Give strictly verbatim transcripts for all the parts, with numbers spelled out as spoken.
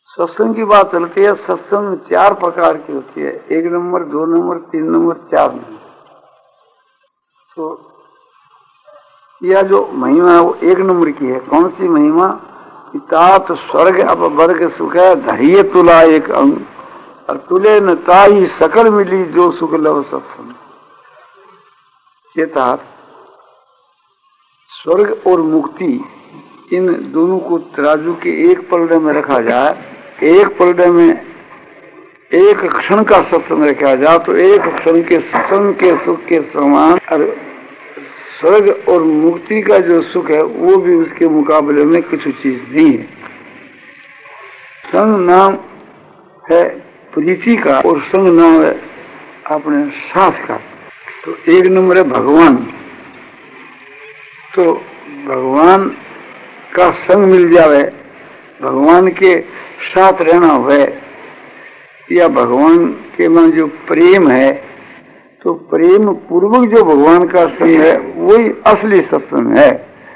सत्संग की बात चलती है। सत्संग चार प्रकार की होती है, एक नंबर, दो नंबर, तीन नंबर, चार नंबर। तो यह जो महिमा है वो एक नंबर की है। कौन सी महिमा? तात स्वर्ग अब वर्ग सुख है, धैर्य तुला एक अंग, और तुले न ताई सकल मिली जो सुख लव सत्संग। ये तात स्वर्ग और मुक्ति, इन दोनों को तराजू के एक पलड़े में रखा जाए, एक पलड़े में एक क्षण का सत्संग रखा जाए तो एक क्षण के सत्संग के सुख के समान, और स्वर्ग और मुक्ति का जो सुख है वो भी उसके मुकाबले में कुछ चीज नहीं है। संग नाम है प्रीति का और संग नाम है अपने साथ का। तो एक नंबर है भगवान। तो भगवान का संग मिल जावे, भगवान के साथ रहना हुए, या भगवान के मन जो प्रेम है, तो प्रेम पूर्वक जो भगवान का संग है वही असली सत्संग है।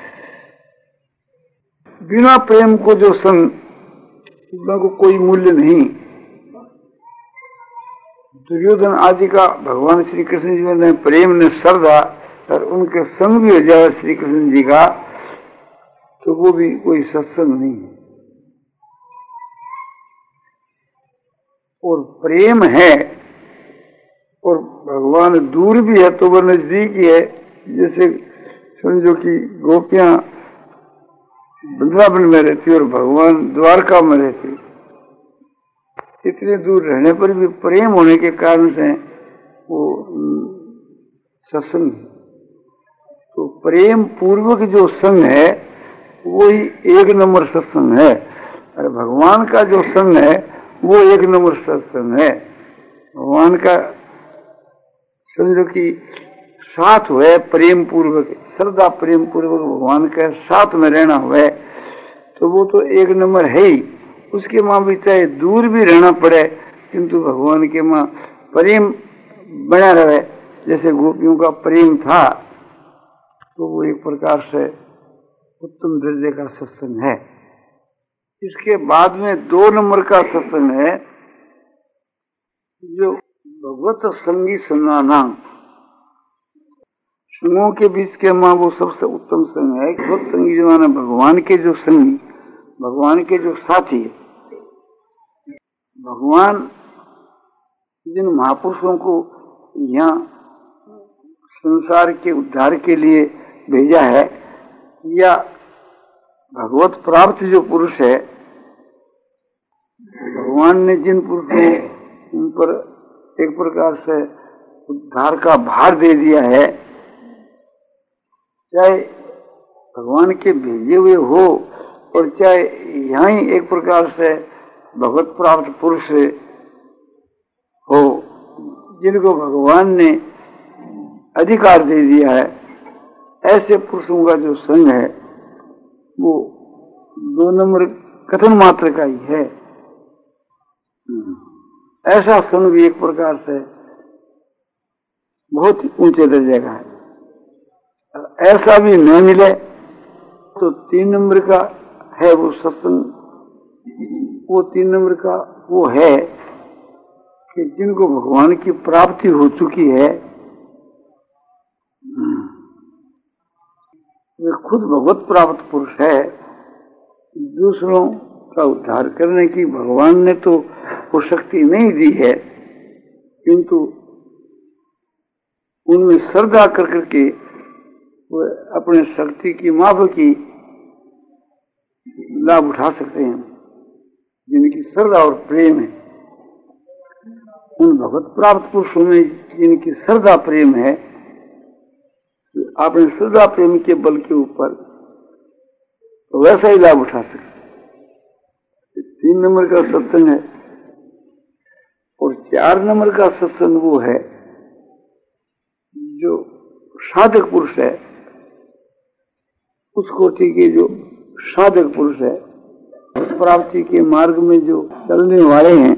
बिना प्रेम को जो संग, को कोई मूल्य नहीं। दुर्योधन आदि का भगवान श्री कृष्ण जी ने प्रेम ने श्रद्धा और उनके संग भी हो जाए श्री कृष्ण जी का, तो वो भी कोई सत्संग नहीं है। और प्रेम है और भगवान दूर भी है तो वह नजदीक ही है। जैसे समझो कि गोपियां वृंदावन में रहती और भगवान द्वारका में रहते, इतने दूर रहने पर भी प्रेम होने के कारण से वो सत्संग। तो प्रेम पूर्वक जो संग है वही एक नंबर सत्संग है, और भगवान का जो संग है वो एक नंबर सत्संग है। भगवान का समझो कि साथ हुए प्रेम पूर्वक, श्रद्धा प्रेम पूर्वक भगवान के साथ में रहना हुए, तो वो तो एक नंबर है ही। उसके माँ भी चाहे दूर भी रहना पड़े किंतु भगवान के माँ प्रेम बना रहे, जैसे गोपियों का प्रेम था, तो वो एक प्रकार से उत्तम दर्जे का सत्संग है। इसके बाद में दो नंबर का सत्संग है जो भगवत संगी संगानाम, संगों के बीच के माँ वो सबसे उत्तम संग है। भगवत संगी जो माना भगवान के जो संगी, भगवान के जो साथी है। भगवान जिन महापुरुषों को यहाँ संसार के उद्धार के लिए भेजा है, या भगवत प्राप्त जो पुरुष है, भगवान ने जिन पुरुषों उन पर एक प्रकार से उद्धार का भार दे दिया है, चाहे भगवान के भेजे हुए हो और चाहे यहाँ ही एक प्रकार से भगवत प्राप्त पुरुष हो, जिनको भगवान ने अधिकार दे दिया है, ऐसे पुरुषों का जो संग है वो दो नंबर कथन मात्र का ही है। ऐसा संग भी एक प्रकार से बहुत ऊंचे दर्जे का है। ऐसा भी न मिले तो तीन नंबर का है वो सत्संग। वो तीन नंबर का वो है कि जिनको भगवान की प्राप्ति हो चुकी है, वे खुद भगवत प्राप्त पुरुष है। दूसरों का उद्धार करने की भगवान ने तो वो शक्ति नहीं दी है, किंतु उनमें श्रद्धा कर करके वो अपने शक्ति की माप की लाभ उठा सकते हैं। जिनकी श्रद्धा और प्रेम है, उन भगवत प्राप्त पुरुषों में जिनकी श्रद्धा प्रेम है, अपने श्रद्धा प्रेम के बल के ऊपर तो वैसा ही लाभ उठा सकते। तीन नंबर का सत्संग है। और चार नंबर का सत्संग वो है जो साधक पुरुष है, उस कोटि के जो साधक पुरुष है, प्राप्ति के मार्ग में जो चलने वाले हैं,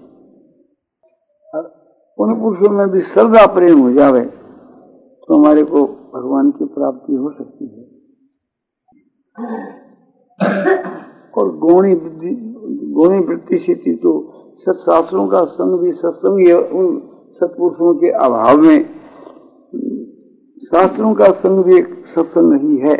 उन पुरुषों में भी श्रद्धा प्रेम हो जावे तो हमारे को भगवान की प्राप्ति हो सकती है। और गौणी बुद्धि गुणी वृत्ति से थी, तो सत्शास्त्रों का संग भी सत्संग उन सत्पुरुषों के अभाव में शास्त्रों का संग भी एक सत्संग ही है।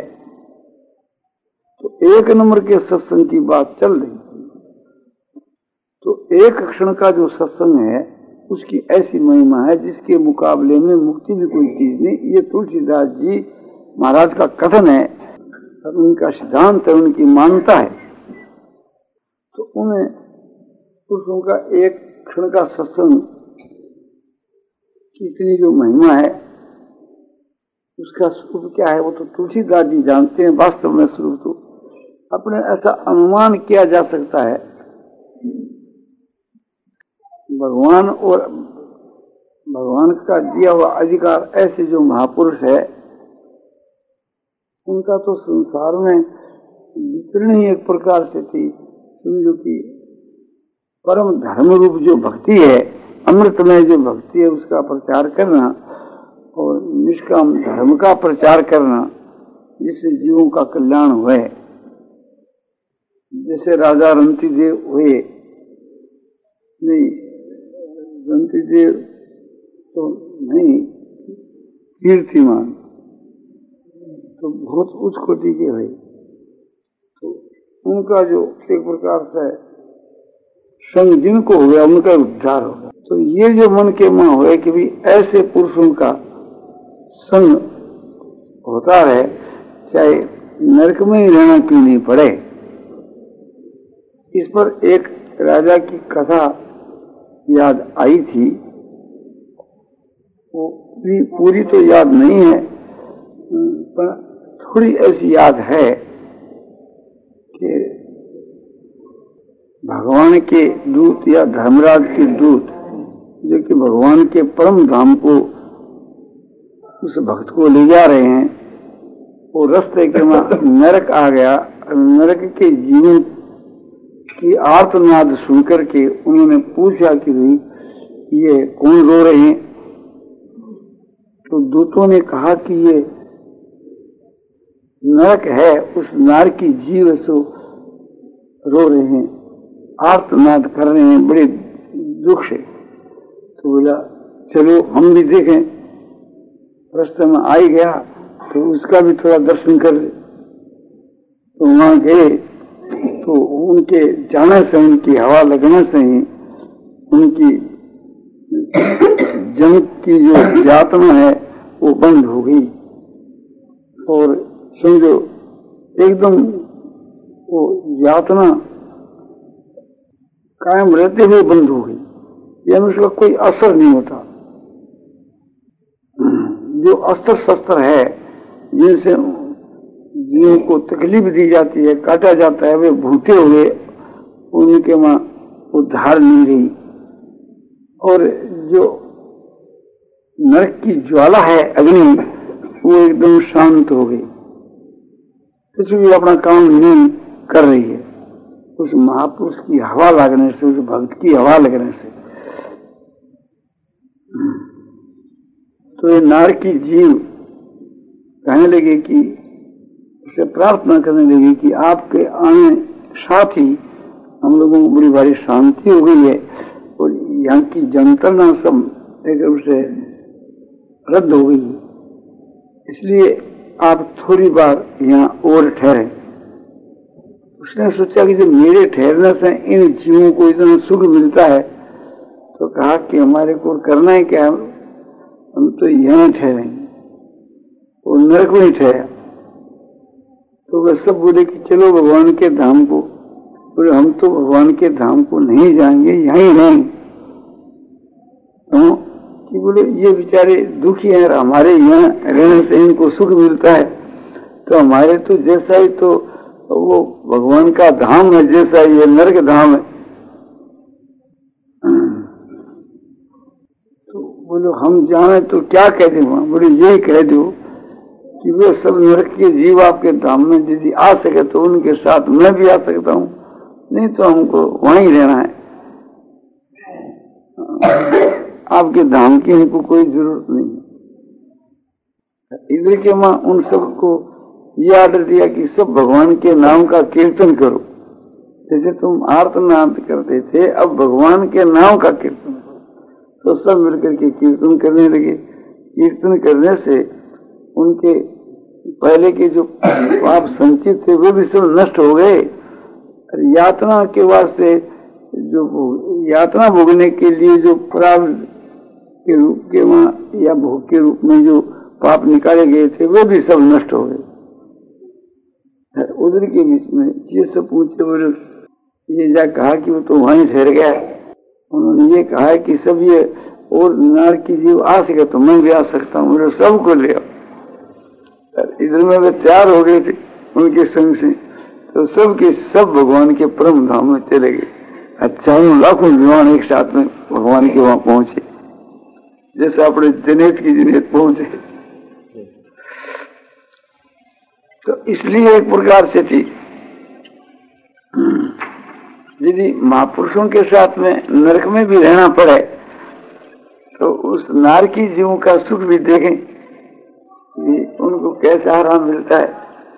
तो एक नंबर के सत्संग की बात चल रही थी। तो एक क्षण का जो सत्संग है उसकी ऐसी महिमा है जिसके मुकाबले में मुक्ति भी कोई चीज नहीं। ये तुलसीदास जी महाराज का कथन है और उनका सिद्धांत है, उनकी मान्यता है। तो उन्हें पुरुषों का एक क्षण का सत्संग की इतनी जो महिमा है उसका स्वरूप क्या है वो तो तुलसीदास जी जानते हैं। वास्तव में स्वरूप तो अपने ऐसा अनुमान किया जा सकता है, भगवान और भगवान का दिया हुआ अधिकार ऐसे जो महापुरुष है उनका तो संसार में वितरण ही एक प्रकार से थी। समझो कि परम धर्म रूप जो भक्ति है, अमृतमय जो भक्ति है, उसका प्रचार करना और निष्काम धर्म का प्रचार करना जिससे जीवों का कल्याण हुए। जैसे राजा रंतिदेव हुए, नहीं रंतिदेव तो नहीं, कीर्तिमान तो बहुत उच्च कोटि के हुए। तो उनका जो एक प्रकार से संग जिनको हो गया उनका उद्धार हो गया। तो ये जो मन के मां हुए कि भी ऐसे पुरुषों का संग होता है, चाहे नरक में ही रहना क्यों नहीं पड़े। इस पर एक राजा की कथा याद आई थी, वो पूरी, पूरी तो याद नहीं है पर थोड़ी ऐसी याद है कि भगवान के दूत या धर्मराज के दूत जो कि भगवान के परम धाम को उस भक्त को ले जा रहे हैं, वो रास्ते के में नरक आ गया। नरक के जीवों की आर्तनाद सुनकर के उन्होंने पूछा कि भाई ये कौन रो रहे हैं। तो दूतों ने कहा कि ये नरक है, उस नरक की जीव सो रो रहे हैं, आर्तनाद कर रहे हैं बड़े दुख से। तो बोला चलो हम भी देखें। रास्ते में आ ही गया तो उसका भी थोड़ा दर्शन कर ले। तो वहां गए तो उनके जाने से, उनकी हवा लगने से ही उनकी जन की जो यातना है वो बंद हो गई और समझो एकदम वो यातना कायम रहते हुए बंद हो गई, यानी उसका कोई असर नहीं होता। जो अस्त्र शस्त्र है जिनसे जीवों को तकलीफ दी जाती है, काटा जाता है, वे भूखे हुए उनके वहां उद्धार नहीं रही। और जो नरक की ज्वाला है अग्नि, वो एकदम शांत हो गई, कुछ भी अपना काम नहीं कर रही है उस महापुरुष की हवा लगने से, उस भक्त की हवा लगने से। तो ये नार की जीव कहने लगे कि उसे प्रार्थना करने लगी कि आपके आने साथ ही हम लोगों को बड़ी भारी शांति हो गई है और यहाँ की जंत्रणा सब एक रूप से रद्द हो गई है, इसलिए आप थोड़ी बार यहाँ और ठहरे। उसने सोचा कि जब मेरे ठहरने से इन जीवों को इतना सुख मिलता है तो कहा कि हमारे को करना है क्या, हम तो यहाँ ठहरेंगे। और नरक में ही ठहरा। तो वे सब बोले कि चलो भगवान के धाम को। बोले हम तो भगवान के धाम को नहीं जाएंगे, यहीं रहेंगे। तो कि बोले ये बेचारे दुखी हैं, हमारे यहाँ रहने से इनको सुख मिलता है, तो हमारे तो जैसा ही तो वो भगवान का धाम है, जैसा ये नरक धाम है। तो बोलो हम जाने तो क्या कह दें वहां। बोले यही कह दो कि वे सब नरक के जीव आपके धाम में यदि आ सके तो उनके साथ मैं भी आ सकता हूँ, नहीं तो हमको वहीं रहना है, आपके धाम की हमको कोई जरूरत नहीं। इधर के मां उन सबको ये आर्डर दिया कि सब भगवान के नाम का कीर्तन करो, जैसे तुम आर्तनाद करते थे, अब भगवान के नाम का कीर्तन करो। तो सब मिलकर के कीर्तन करने लगे। कीर्तन करने से उनके पहले के जो पाप संचित थे वे भी सब नष्ट हो गए। यातना के वास्ते जो यातना भोगने के लिए जो प्रारब्ध के रूप के वहां या भोग के रूप में जो पाप निकाले गए थे वे भी सब नष्ट हो गए। उधर के बीच में ये सब पूछे, बोले ये जा कहा कि वो तो वहीं ठहर गया। उन्होंने ये कहा कि सब ये और नार की जीव आ सके तो मैं भी आ सकता हूँ, मेरे सबको ले आओ। इधर में वे तैयार हो गए थे उनके संग से, तो सब के सब भगवान के परम धाम में चले गए। अच्छा लाखों विमान एक साथ में भगवान के वहां पहुंचे, जैसे अपने जनेत की जनेत पहुंचे। तो इसलिए एक प्रकार से थी, यदि महापुरुषों के साथ में नरक में भी रहना पड़े तो उस नार की जीवों का सुख भी देखें कि उनको कैसा आराम मिलता है।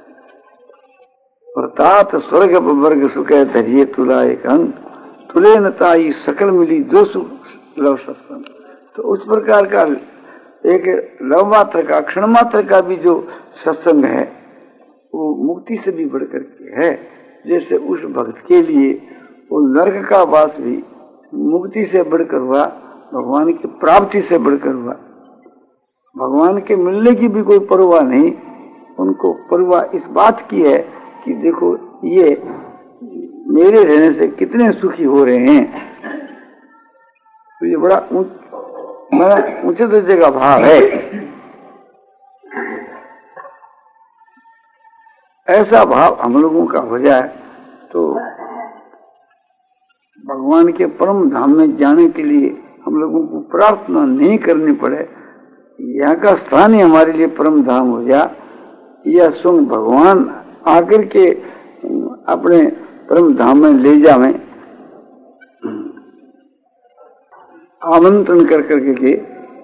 प्रतात स्वर्ग वर्ग सुख है धैर्य तुला एक अंग तुले नताई सकल मिली जो सुख लव सत्संग। तो उस प्रकार का एक लव मात्र का क्षण मात्र का भी जो सत्संग है वो मुक्ति से भी बढ़कर के है। जैसे उस भक्त के लिए वो नरक का वास भी मुक्ति से बढ़कर हुआ, भगवान की प्राप्ति से बढ़कर हुआ। भगवान के मिलने की भी कोई परवाह नहीं, उनको परवाह इस बात की है कि देखो ये मेरे रहने से कितने सुखी हो रहे हैं। तो ये बड़ा ऊंचे दर्जे का भाव है। ऐसा भाव हम लोगों का हो जाए तो भगवान के परम धाम में जाने के लिए हम लोगों को प्रार्थना नहीं करनी पड़े। यहाँ का स्थान ही हमारे लिए परम धाम हो जाए या स्वयं भगवान आकर के अपने परम धाम में ले जावे, आमंत्रण कर करके के।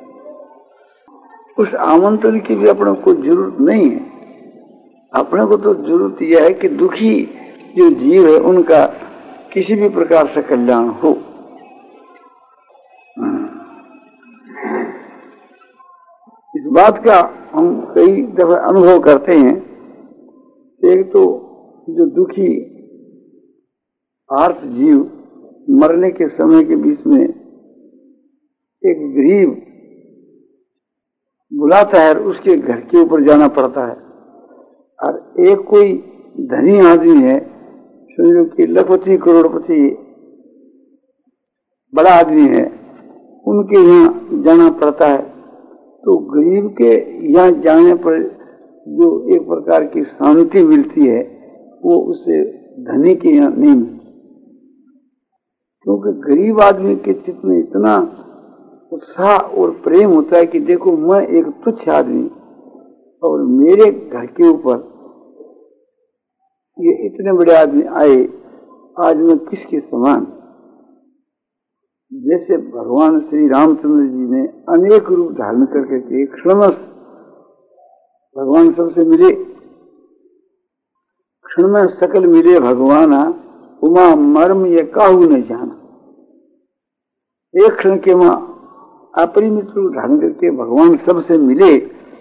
उस आमंत्रण की भी अपने को जरूरत नहीं है। अपने को तो जरूरत यह है कि दुखी जो जीव है उनका किसी भी प्रकार से कल्याण हो। इस बात का हम कई दफे अनुभव करते हैं। एक तो जो दुखी आर्त जीव मरने के समय के बीच में एक गरीब बुलाता है, उसके घर के ऊपर जाना पड़ता है। और एक कोई धनी आदमी है, समझो कि लखपति करोड़पति बड़ा आदमी है, उनके यहाँ जाना पड़ता है। तो गरीब के यहाँ जाने पर जो एक प्रकार की शांति मिलती है वो उसे धनी के यहाँ नहीं मिलती। क्योंकि गरीब आदमी के चित्त में इतना उत्साह और प्रेम होता है कि देखो मैं एक तुच्छ आदमी और मेरे घर के ऊपर ये इतने बड़े आदमी आए, आज मैं किसके समान। जैसे भगवान श्री रामचंद्र जी ने अनेक रूप धारण करके के क्षणमस भगवान सबसे मिले। क्षण में सकल मिले भगवाना उमा मर्म ये काहू नहीं जाना। एक क्षण के वहां अपरिमित रूप धारण करके भगवान सबसे मिले।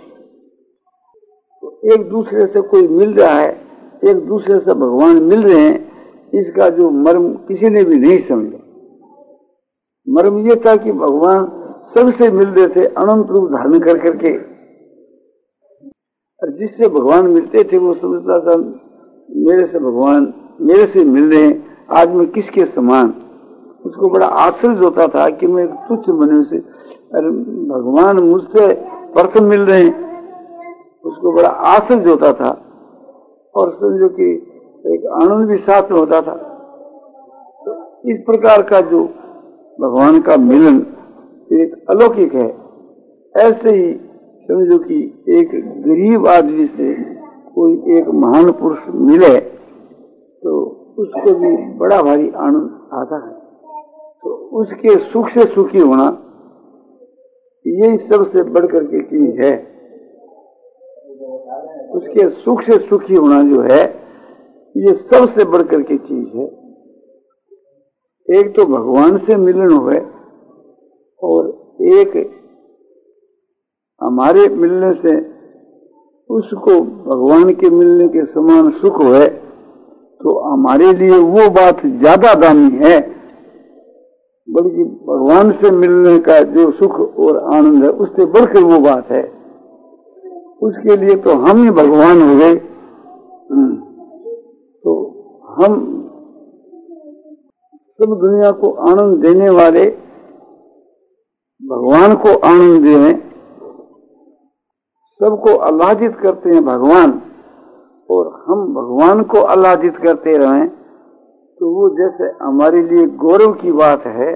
तो एक दूसरे से कोई मिल रहा है, एक दूसरे से भगवान मिल रहे हैं, इसका जो मर्म किसी ने भी नहीं समझा। मर्म ये था कि भगवान सबसे मिल रहे थे अनंत रूप धारण कर करके, और जिससे भगवान मिलते थे वो समझता था मेरे से भगवान मेरे से मिल रहे हैं, आज मैं किसके समान। उसको बड़ा आश्चर्य होता था कि मैं एक तुच्छ मनुष्य, अरे भगवान मुझसे प्रथम मिल रहे हैं, उसको बड़ा आश्चर्य होता था। और समझो कि एक आनंद भी साथ में होता था। तो इस प्रकार का जो भगवान का मिलन एक अलौकिक है। ऐसे ही समझो कि एक गरीब आदमी से कोई एक महान पुरुष मिले तो उसको भी बड़ा भारी आनंद आता है। तो उसके सुख से सुखी होना यही सबसे बढ़कर के चीज है। उसके सुख से सुखी होना जो है ये सबसे बढ़कर के चीज है। एक तो भगवान से मिलन हुए और एक हमारे मिलने से उसको भगवान के मिलने के समान सुख हुए, तो हमारे लिए वो बात ज्यादा दामी है। बल्कि भगवान से मिलने का जो सुख और आनंद है उससे बढ़कर वो बात है। उसके लिए तो हम ही भगवान हो गए। तो हम सब दुनिया को आनंद देने वाले भगवान को आनंद दें, सबको आह्लादित करते हैं भगवान, और हम भगवान को आह्लादित करते रहें, तो वो जैसे हमारे लिए गौरव की बात है,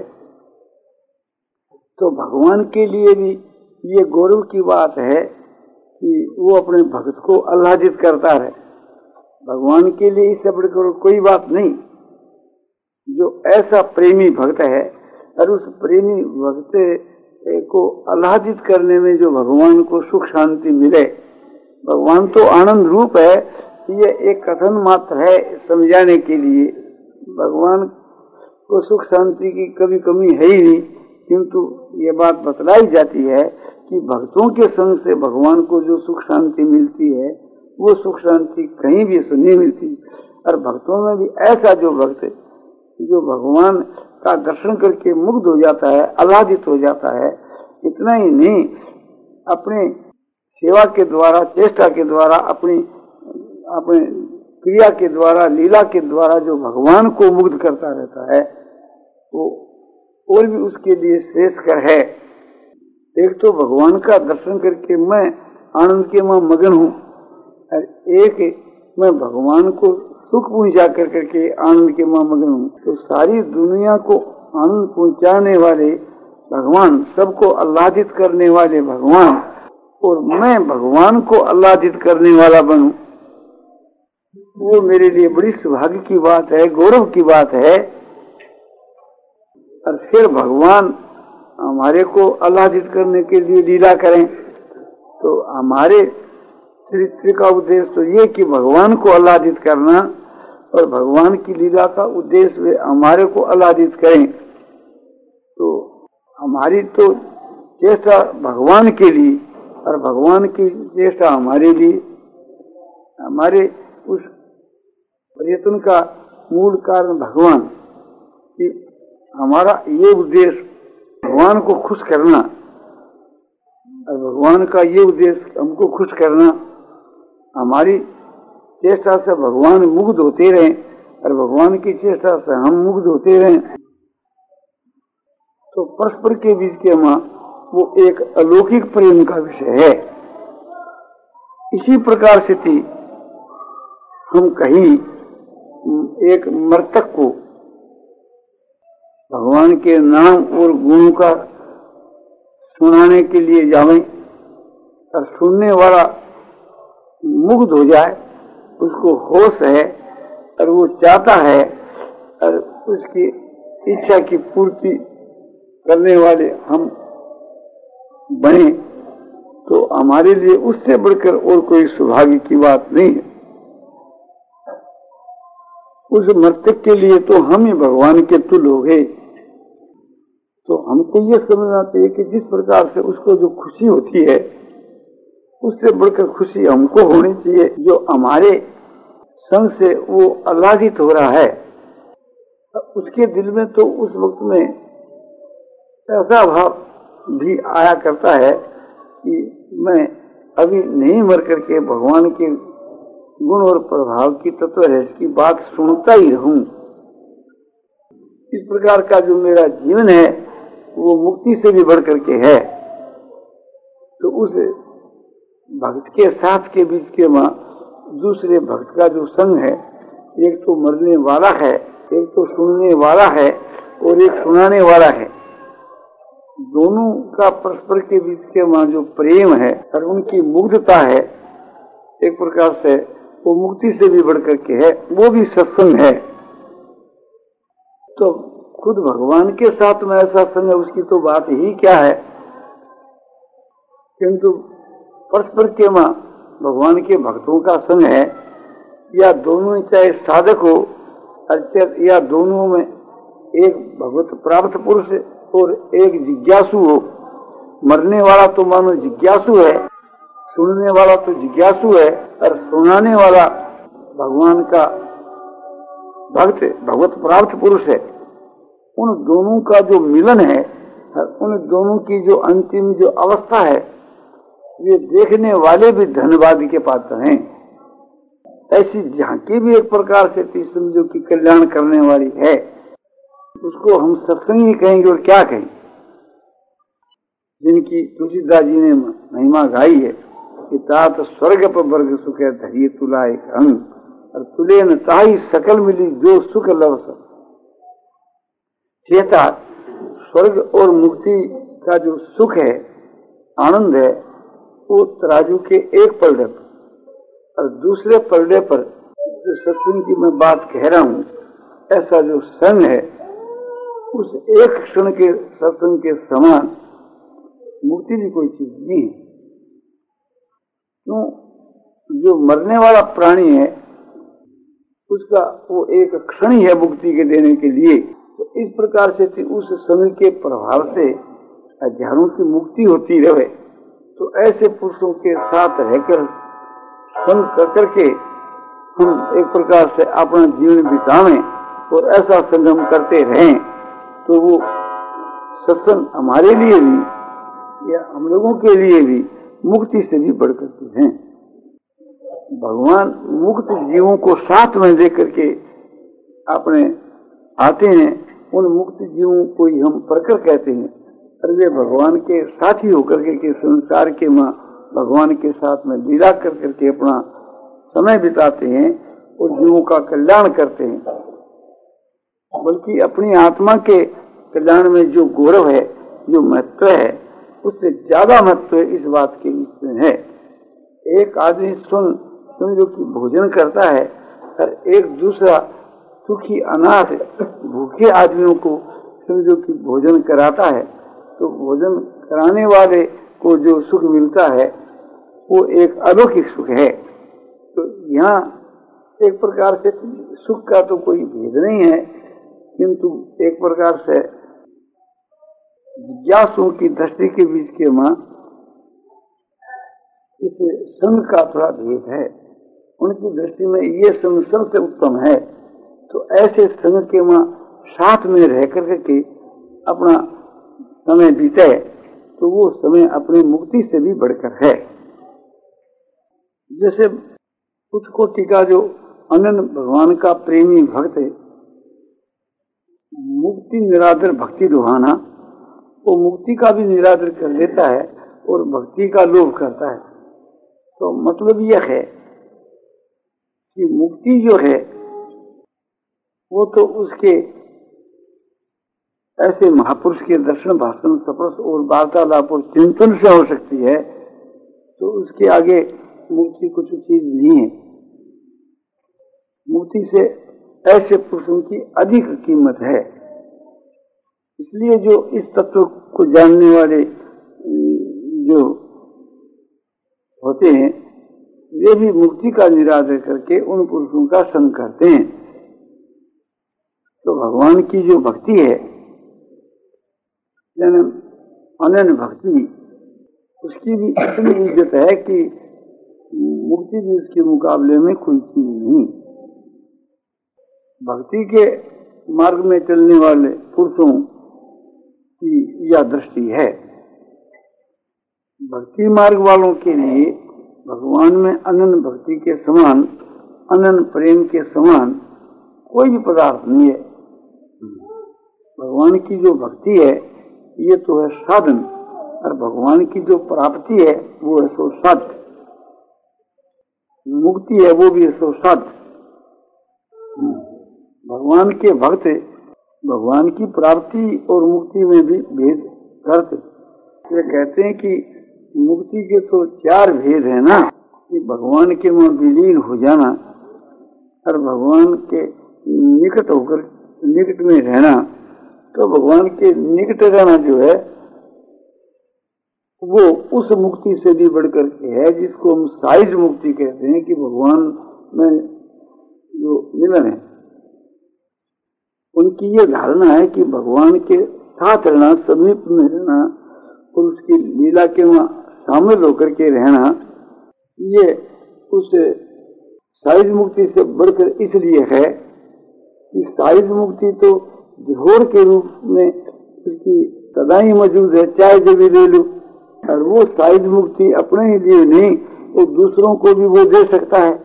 तो भगवान के लिए भी ये गौरव की बात है कि वो अपने भक्त को आह्लादित करता रहे। भगवान के लिए इससे बढ़कर कोई बात नहीं। जो ऐसा प्रेमी भक्त है और उस प्रेमी भक्त को आह्लादित करने में जो भगवान को सुख शांति मिले, भगवान तो आनंद रूप है, ये एक कथन मात्र है समझाने के लिए। भगवान को सुख शांति की कभी कमी है ही नहीं, किंतु ये बात बतलाई जाती है कि भक्तों के संग से भगवान को जो सुख शांति मिलती है वो सुख शांति कहीं भी नहीं मिलती। और भक्तों में भी ऐसा जो भक्त जो भगवान का दर्शन करके मुग्ध हो जाता है, आह्लादित हो जाता है, इतना ही नहीं, अपने सेवा के द्वारा, चेष्टा के द्वारा, अपनी अपने क्रिया के द्वारा, लीला के द्वारा जो भगवान को मुग्ध करता रहता है, वो और भी उसके लिए श्रेष्ठकर है। एक तो भगवान का दर्शन करके मैं आनंद के में मगन हूँ, और एक मैं भगवान को सुख पहुंचा कर करके आनंद के में मगन हूँ। तो सारी दुनिया को आनंद पहुंचाने वाले भगवान, सबको आह्लादित करने वाले भगवान, और मैं भगवान को आह्लादित करने वाला बनूं, वो मेरे लिए बड़ी सौभाग्य की बात है, गौरव की बात है। और फिर भगवान हमारे को आह्लादित करने के लिए लीला करें, तो हमारे चरित्र का उद्देश्य तो ये कि भगवान को आह्लादित करना, और भगवान की लीला का उद्देश्य वे हमारे को आह्लादित करें। तो हमारी तो चेष्टा भगवान के लिए और भगवान की चेष्टा हमारे लिए, हमारे उस प्रयत्न का मूल कारण भगवान कि हमारा ये उद्देश्य भगवान को खुश करना, और भगवान का ये उद्देश्य हमको खुश करना। हमारी चेष्टा से भगवान मुग्ध होते रहें और भगवान की चेष्टा से हम मुग्ध होते रहें, तो परस्पर के बीच के मां वो एक अलौकिक प्रेम का विषय है। इसी प्रकार से थी हम कहीं एक मृतक को भगवान के नाम और गुणों का सुनाने के लिए जावें और सुनने वाला मुग्ध हो जाए, उसको होश है और वो चाहता है और उसकी इच्छा की पूर्ति करने वाले हम बने, तो हमारे लिए उससे बढ़कर और कोई सौभाग्य की बात नहीं है। उस मृतक के लिए तो हम ही भगवान के तुल्य हो गए। तो हमको ये समझना चाहिए कि जिस प्रकार से उसको जो खुशी होती है, उससे बढ़कर खुशी हमको होनी चाहिए। जो हमारे संग से वो आह्लादित हो रहा है, उसके दिल में तो उस वक्त में ऐसा भाव भी आया करता है कि मैं अभी नहीं मर करके भगवान के गुण और प्रभाव की तत्व रहस्य की बात सुनता ही रहूं। इस प्रकार का जो मेरा जीवन है वो मुक्ति से भी बढ़ करके है। तो उस भक्त के साथ के बीच के मां दूसरे भक्त का जो संग है, एक तो मरने वाला है, एक तो सुनने वाला है और एक सुनाने वाला है। दोनों का परस्पर के बीच के मां जो प्रेम है और उनकी मुग्धता है, एक प्रकार से वो मुक्ति से भी बढ़कर के है, वो भी सत्संग है। तो खुद भगवान के साथ में ऐसा संग है, उसकी तो बात ही क्या है। किंतु परस्पर के मां भगवान के भक्तों का संग है, या दोनों चाहे साधक हो या दोनों में एक भगवत प्राप्त पुरुष और एक जिज्ञासु हो। मरने वाला तो मानो जिज्ञासु है, सुनने वाला तो जिज्ञासु है, और सुनाने वाला भगवान का भक्त भगवत प्राप्त पुरुष है। उन दोनों का जो मिलन है, उन दोनों की जो अंतिम जो अवस्था है, ये देखने वाले भी धन्यवाद के पात्र हैं। ऐसी झांकी भी एक प्रकार से समझो कि कल्याण करने वाली है, उसको हम सत्संग ही कहेंगे और क्या कहें। जिनकी तुलसीदास जी ने महिमा गाई है कि तात स्वर्ग पर वर्ग सुख है धरिए तुला एक अंग, और तुले न ताही सकल मिली जो सुख लवस। चेता स्वर्ग और मुक्ति का जो सुख है, आनंद है, वो तराजू के एक पलड़े पर और दूसरे पलड़े पर जो सत्संग की मैं बात कह रहा हूँ, ऐसा जो संग है, उस एक क्षण के सत्संग के समान मुक्ति भी कोई चीज नहीं है। क्यों? जो मरने वाला प्राणी है उसका वो एक क्षण ही है मुक्ति के देने के लिए। तो इस प्रकार से उस समय के प्रभाव से हजारों की मुक्ति होती रहे। तो ऐसे पुरुषों के साथ रहकर संग कर करके हम एक प्रकार से अपना जीवन बितावें और ऐसा संगम करते रहें, तो वो सत्संग हमारे लिए भी या हम लोगों के लिए भी मुक्ति से भी बढ़ करते हैं। भगवान मुक्त जीवों को साथ में दे करके अपने आते हैं। उन मुक्त जीवों को ही हम परकर कहते हैं, और वे भगवान के साथी होकर के, के संसार के मां भगवान के साथ में लीला कर करके अपना समय बिताते हैं और जीवों का कल्याण करते हैं। बल्कि अपनी आत्मा के कल्याण में जो गौरव है, जो महत्व है, उससे ज्यादा महत्व इस बात के इसमें है। एक आदमी सुन समझो कि भोजन करता है, और एक दूसरा सुखी अनाथ भूखे आदमियों को समझो कि भोजन कराता है, तो भोजन कराने वाले को जो सुख मिलता है वो एक अलौकिक सुख है। तो यहाँ एक प्रकार से सुख का तो कोई भेद नहीं है, किंतु एक प्रकार से जिज्ञासुओं की दृष्टि के बीच के मां इस संग का थोड़ा भेद है। उनकी दृष्टि में ये संग सबसे उत्तम है। तो ऐसे संग के मां साथ में रह कर के अपना समय बीते, तो वो समय अपनी मुक्ति से भी बढ़कर है। जैसे कुछ कोटि का जो अनन्य भगवान का प्रेमी भक्त है, मुक्ति निरादर भक्ति दुहाना, वो मुक्ति का भी निरादर कर लेता है और भक्ति का लोभ करता है। तो मतलब यह है कि मुक्ति जो है वो तो उसके ऐसे महापुरुष के दर्शन भाषण स्पर्श और वार्तालाप और चिंतन से हो सकती है। तो उसके आगे मुक्ति कुछ चीज नहीं है। मुक्ति से ऐसे पुरुषों की अधिक कीमत है। इसलिए जो इस तत्व को जानने वाले जो होते हैं, वे भी मुक्ति का निरादर करके उन पुरुषों का संग करते हैं। तो भगवान की जो भक्ति है, अनन्य भक्ति, उसकी भी इतनी इज्जत है कि मुक्ति भी उसके मुकाबले में कोई चीज नहीं। भक्ति के मार्ग में चलने वाले पुरुषों की यह दृष्टि है। भक्ति मार्ग वालों के लिए भगवान में अनन्य भक्ति के समान, अनन्य प्रेम के समान कोई भी पदार्थ नहीं है। भगवान की जो भक्ति है ये तो है साधन, और भगवान की जो प्राप्ति है वो है सो साध्य। मुक्ति है वो भी है सो साध्य। भगवान के भक्त भगवान की प्राप्ति और मुक्ति में भी भेद करते। ये कहते हैं कि मुक्ति के तो चार भेद है ना, कि भगवान के में विलीन हो जाना और भगवान के निकट होकर निकट में रहना। तो भगवान के निकट रहना जो है वो उस मुक्ति से भी बढ़कर के है, जिसको हम साइज मुक्ति कहते हैं, कि भगवान में जो मिलन है उनकी ये धारणा है कि भगवान के साथ रहना, समीप में रहना और उसकी लीला के वहां शामिल होकर के रहना, ये उस साइज मुक्ति से बढ़कर इसलिए है कि साइज मुक्ति तो जोड़ के रूप में उसकी सदा ही मौजूद है, चाहे जब भी ले लो। और वो साइज मुक्ति अपने ही लिए नहीं, वो दूसरों को भी वो दे सकता है।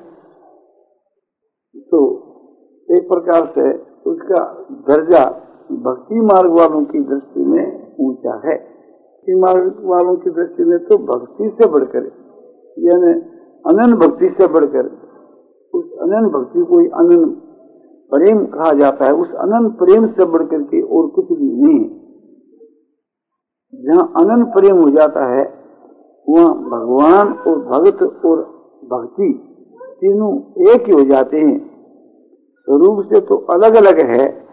तो एक प्रकार से उसका दर्जा भक्ति मार्ग वालों की दृष्टि में ऊंचा है। भक्ति मार्ग वालों की दृष्टि में तो भक्ति से बढ़कर, यानी अनन्य भक्ति से बढ़कर, उस अनन्य भक्ति को ही अनन्य प्रेम कहा जाता है। उस अनन्य प्रेम से बढ़कर के और कुछ भी नहीं है। जहाँ अनन्य प्रेम हो जाता है वहाँ भगवान और भक्त और भक्ति तीनों एक ही हो जाते हैं। स्वरूप से तो अलग अलग है,